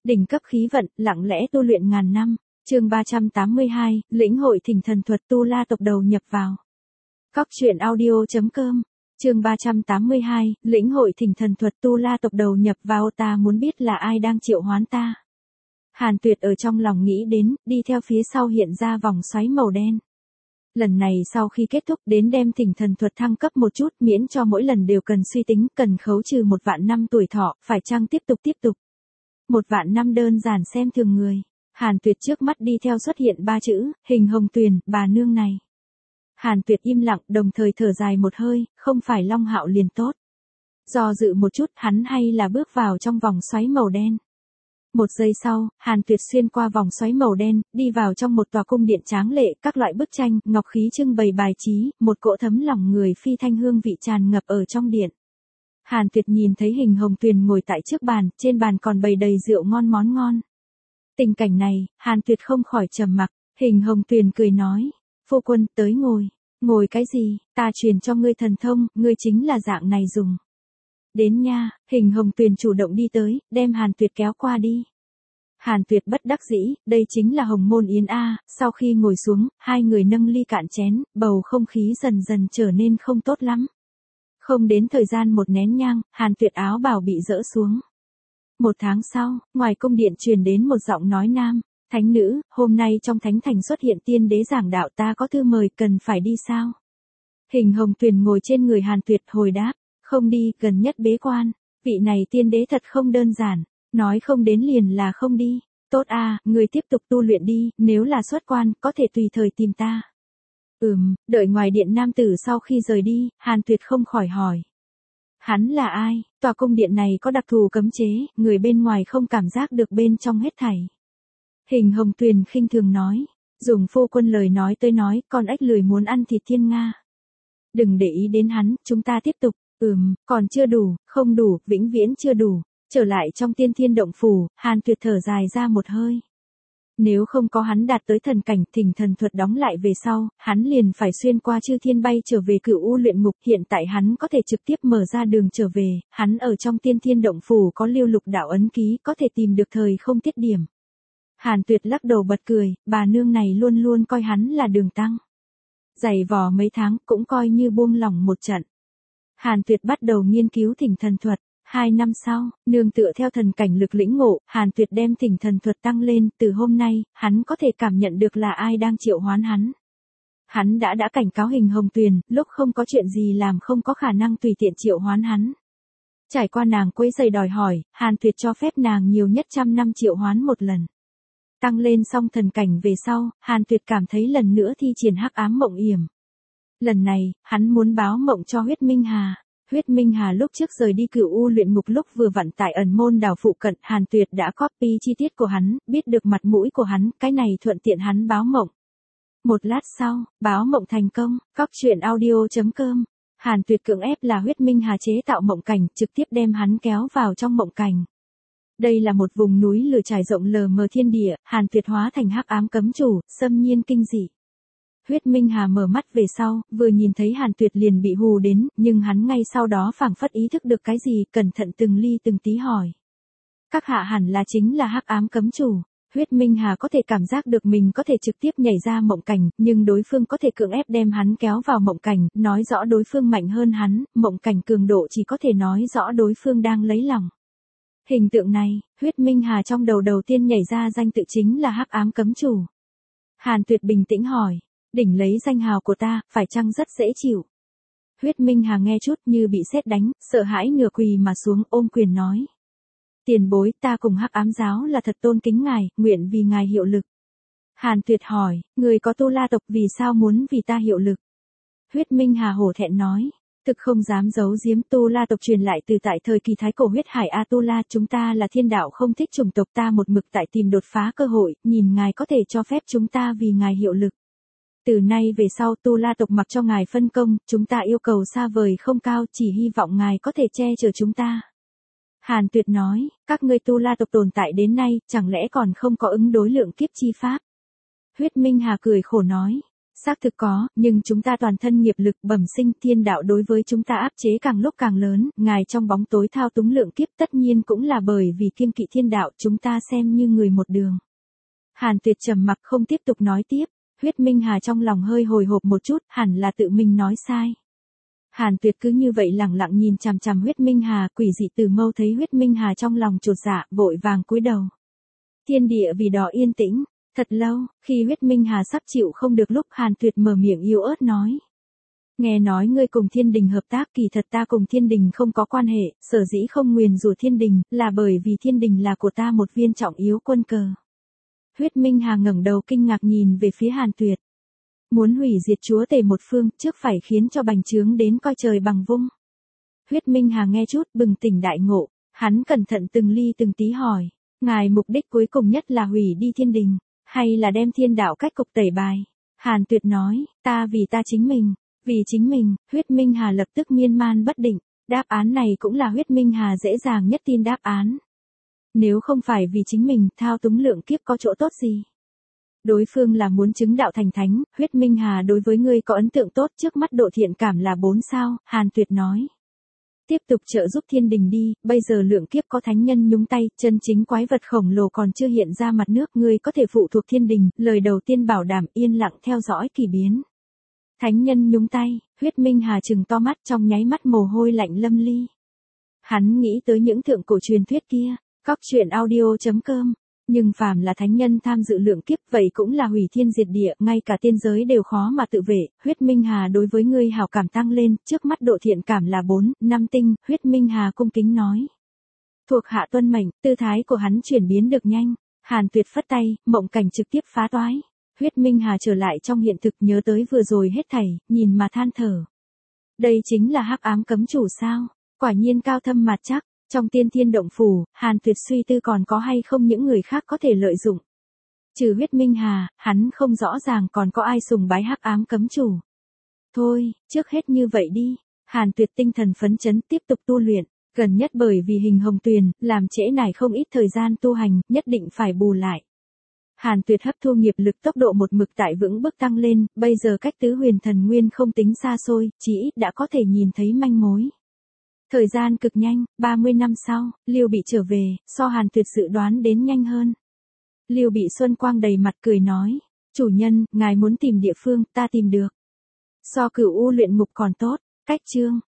Đỉnh cấp khí vận, lặng lẽ tu luyện ngàn năm. Chương 382, lĩnh hội Thỉnh Thần thuật Tu La tộc đầu nhập vào. Cóc truyện audio.com. Chương 382, lĩnh hội Thỉnh Thần thuật Tu La tộc đầu nhập vào, ta muốn biết là ai đang triệu hoán ta. Hàn Tuyệt ở trong lòng nghĩ đến, đi theo phía sau hiện ra vòng xoáy màu đen. Lần này sau khi kết thúc đến đem Thỉnh Thần thuật thăng cấp một chút, miễn cho mỗi lần đều cần suy tính, cần khấu trừ 1 vạn năm tuổi thọ, phải chăng tiếp tục. 1 vạn năm đơn giản xem thường người. Hàn Tuyệt trước mắt đi theo xuất hiện 3 chữ, Hình Hồng Tuyền, bà nương này. Hàn Tuyệt im lặng, đồng thời thở dài một hơi, không phải Long Hạo liền tốt. Do dự một chút, hắn hay là bước vào trong vòng xoáy màu đen. 1 giây sau, Hàn Tuyệt xuyên qua vòng xoáy màu đen, đi vào trong một tòa cung điện tráng lệ, các loại bức tranh, ngọc khí trưng bày bài trí, một cỗ thấm lòng người phi thanh hương vị tràn ngập ở trong điện. Hàn Tuyệt nhìn thấy Hình Hồng Tuyền ngồi tại trước bàn, trên bàn còn bày đầy rượu ngon món ngon. Tình cảnh này, Hàn Tuyệt không khỏi trầm mặc. Hình Hồng Tuyền cười nói, phu quân, tới ngồi. Ngồi cái gì, ta truyền cho ngươi thần thông, ngươi chính là dạng này dùng. Đến nha, Hình Hồng Tuyền chủ động đi tới, đem Hàn Tuyệt kéo qua đi. Hàn Tuyệt bất đắc dĩ, đây chính là Hồng Môn Yến A, sau khi ngồi xuống, hai người nâng ly cạn chén, bầu không khí dần dần trở nên không tốt lắm. Không đến thời gian 1 nén nhang, Hàn Tuyệt áo bào bị rỡ xuống. 1 tháng sau, ngoài cung điện truyền đến một giọng nói nam, thánh nữ, hôm nay trong thánh thành xuất hiện tiên đế giảng đạo, ta có thư mời, cần phải đi sao? Hình Hồng Tuyền ngồi trên người Hàn Tuyệt hồi đáp, không đi, gần nhất bế quan, vị này tiên đế thật không đơn giản, nói không đến liền là không đi. Tốt a, người tiếp tục tu luyện đi, nếu là xuất quan, có thể tùy thời tìm ta. Đợi ngoài điện nam tử sau khi rời đi, Hàn Tuyệt không khỏi hỏi. Hắn là ai? Tòa cung điện này có đặc thù cấm chế, người bên ngoài không cảm giác được bên trong hết thảy. Hình Hồng Tuyền khinh thường nói, dùng phu quân lời nói tới nói, con ếch lười muốn ăn thịt thiên nga. Đừng để ý đến hắn, chúng ta tiếp tục. Còn chưa đủ, không đủ, vĩnh viễn chưa đủ. Trở lại trong Tiên Thiên Động Phủ, Hàn Tuyệt thở dài ra một hơi. Nếu không có hắn đạt tới thần cảnh, Thỉnh Thần thuật đóng lại về sau, hắn liền phải xuyên qua chư thiên bay trở về Cửu U luyện ngục, hiện tại hắn có thể trực tiếp mở ra đường trở về, hắn ở trong Tiên Thiên Động Phủ có lưu lục đạo ấn ký, có thể tìm được thời không tiết điểm. Hàn Tuyệt lắc đầu bật cười, bà nương này luôn luôn coi hắn là đường tăng. Giày vò mấy tháng, cũng coi như buông lỏng một trận. Hàn Tuyệt bắt đầu nghiên cứu Thỉnh Thần thuật. 2 năm sau, nương tựa theo thần cảnh lực lĩnh ngộ, Hàn Tuyệt đem Thỉnh Thần thuật tăng lên, từ hôm nay, hắn có thể cảm nhận được là ai đang triệu hoán hắn. Hắn đã cảnh cáo Hình Hồng Tuyền, lúc không có chuyện gì làm không có khả năng tùy tiện triệu hoán hắn. Trải qua nàng quấy rầy đòi hỏi, Hàn Tuyệt cho phép nàng nhiều nhất 100 năm triệu hoán một lần. Tăng lên xong thần cảnh về sau, Hàn Tuyệt cảm thấy lần nữa thi triển hắc ám mộng yểm. Lần này, hắn muốn báo mộng cho Huyết Minh Hà. Huyết Minh Hà lúc trước rời đi Cửu U luyện ngục lúc vừa vặn tại Ẩn Môn đảo phụ cận, Hàn Tuyệt đã copy chi tiết của hắn, biết được mặt mũi của hắn, cái này thuận tiện hắn báo mộng. 1 lát sau, báo mộng thành công, cóc truyện audio.com. Hàn Tuyệt cưỡng ép là Huyết Minh Hà chế tạo mộng cảnh, trực tiếp đem hắn kéo vào trong mộng cảnh. Đây là một vùng núi lửa trải rộng lờ mờ thiên địa, Hàn Tuyệt hóa thành hắc ám cấm chủ, xâm nhiên kinh dị. Huyết Minh Hà mở mắt về sau, vừa nhìn thấy Hàn Tuyệt liền bị hù đến, nhưng hắn ngay sau đó phảng phất ý thức được cái gì, cẩn thận từng ly từng tí hỏi. Các hạ hẳn là chính là hắc ám cấm chủ. Huyết Minh Hà có thể cảm giác được mình có thể trực tiếp nhảy ra mộng cảnh, nhưng đối phương có thể cưỡng ép đem hắn kéo vào mộng cảnh, nói rõ đối phương mạnh hơn hắn, mộng cảnh cường độ chỉ có thể nói rõ đối phương đang lấy lòng. Hình tượng này, Huyết Minh Hà trong đầu tiên nhảy ra danh tự chính là hắc ám cấm chủ. Hàn Tuyệt bình tĩnh hỏi. Đỉnh lấy danh hào của ta, phải chăng rất dễ chịu? Huyết Minh Hà nghe chút như bị sét đánh, sợ hãi nửa quỳ mà xuống, ôm quyền nói. Tiền bối, ta cùng hắc ám giáo là thật tôn kính ngài, nguyện vì ngài hiệu lực. Hàn Tuyệt hỏi, người có Tu La tộc vì sao muốn vì ta hiệu lực? Huyết Minh Hà hổ thẹn nói, thực không dám giấu giếm, Tu La tộc truyền lại từ tại thời kỳ thái cổ huyết hải A Tu La, chúng ta là thiên đạo không thích chủng tộc, ta một mực tại tìm đột phá cơ hội, nhìn ngài có thể cho phép chúng ta vì ngài hiệu lực. Từ nay về sau Tu La tộc mặc cho ngài phân công, chúng ta yêu cầu xa vời không cao, chỉ hy vọng ngài có thể che chở chúng ta. Hàn Tuyệt nói, các ngươi Tu La tộc tồn tại đến nay, chẳng lẽ còn không có ứng đối lượng kiếp chi pháp? Huyết Minh Hà cười khổ nói, Xác thực có, nhưng chúng ta toàn thân nghiệp lực bẩm sinh, thiên đạo đối với chúng ta áp chế càng lúc càng lớn, ngài trong bóng tối thao túng lượng kiếp tất nhiên cũng là bởi vì kiêng kỵ thiên đạo, chúng ta xem như người một đường. Hàn Tuyệt trầm mặc không tiếp tục nói tiếp, Huyết Minh Hà trong lòng hơi hồi hộp một chút, hẳn là tự mình nói sai. Hàn Tuyệt cứ như vậy lẳng lặng nhìn chằm chằm Huyết Minh Hà, quỷ dị Từ Mâu thấy Huyết Minh Hà trong lòng chột dạ, vội vàng cúi đầu. Thiên địa vì đó yên tĩnh, thật lâu, khi Huyết Minh Hà sắp chịu không được lúc Hàn Tuyệt mở miệng yếu ớt nói. Nghe nói ngươi cùng thiên đình hợp tác, kỳ thật ta cùng thiên đình không có quan hệ, sở dĩ không nguyền rủa thiên đình, là bởi vì thiên đình là của ta một viên trọng yếu quân cờ. Huyết Minh Hà ngẩng đầu kinh ngạc nhìn về phía Hàn Tuyệt. Muốn hủy diệt chúa tể một phương, trước phải khiến cho bành trướng đến coi trời bằng vung. Huyết Minh Hà nghe chút bừng tỉnh đại ngộ, hắn cẩn thận từng ly từng tí hỏi, ngài mục đích cuối cùng nhất là hủy đi thiên đình, hay là đem thiên đạo cách cục tẩy bài? Hàn Tuyệt nói, ta vì ta chính mình, vì chính mình. Huyết Minh Hà lập tức miên man bất định, đáp án này cũng là Huyết Minh Hà dễ dàng nhất tin đáp án. Nếu không phải vì chính mình, thao túng lượng kiếp có chỗ tốt gì? Đối phương là muốn chứng đạo thành thánh, Huyết Minh Hà đối với ngươi có ấn tượng tốt, trước mắt độ thiện cảm là 4 sao, Hàn Tuyệt nói. Tiếp tục trợ giúp thiên đình đi, bây giờ lượng kiếp có thánh nhân nhúng tay, chân chính quái vật khổng lồ còn chưa hiện ra mặt nước, ngươi có thể phụ thuộc thiên đình, lời đầu tiên bảo đảm yên lặng theo dõi kỳ biến. Thánh nhân nhúng tay, Huyết Minh Hà trừng to mắt, trong nháy mắt mồ hôi lạnh lâm ly. Hắn nghĩ tới những thượng cổ truyền thuyết kia, Cóc truyện audio.com. Nhưng phàm là thánh nhân tham dự lượng kiếp, vậy cũng là hủy thiên diệt địa, ngay cả tiên giới đều khó mà tự vệ. Huyết Minh Hà đối với ngươi hảo cảm tăng lên, trước mắt độ thiện cảm là 4, 5 tinh. Huyết Minh Hà cung kính nói. Thuộc hạ tuân mệnh, tư thái của hắn chuyển biến được nhanh. Hàn Tuyệt phất tay, mộng cảnh trực tiếp phá toái. Huyết Minh Hà trở lại trong hiện thực, nhớ tới vừa rồi hết thảy, nhìn mà than thở. Đây chính là hắc ám cấm chủ sao? Quả nhiên cao thâm mạt chắc. Trong tiên thiên động phủ, Hàn Tuyệt suy tư còn có hay không những người khác có thể lợi dụng. Trừ Huyết Minh Hà, hắn không rõ ràng còn có ai sùng bái hắc ám cấm chủ. Thôi, trước hết như vậy đi. Hàn Tuyệt tinh thần phấn chấn tiếp tục tu luyện. Gần nhất bởi vì hình hồng tuyền, làm trễ nải không ít thời gian tu hành, nhất định phải bù lại. Hàn Tuyệt hấp thu nghiệp lực tốc độ một mực tại vững bước tăng lên, bây giờ cách tứ huyền thần nguyên không tính xa xôi, chỉ ít đã có thể nhìn thấy manh mối. Thời gian cực nhanh, 30 năm sau, Lưu Bị trở về, so Hàn Tuyệt dự đoán đến nhanh hơn. Lưu Bị xuân quang đầy mặt cười nói, chủ nhân, ngài muốn tìm địa phương, ta tìm được. So Cửu U luyện ngục còn tốt, cách chương.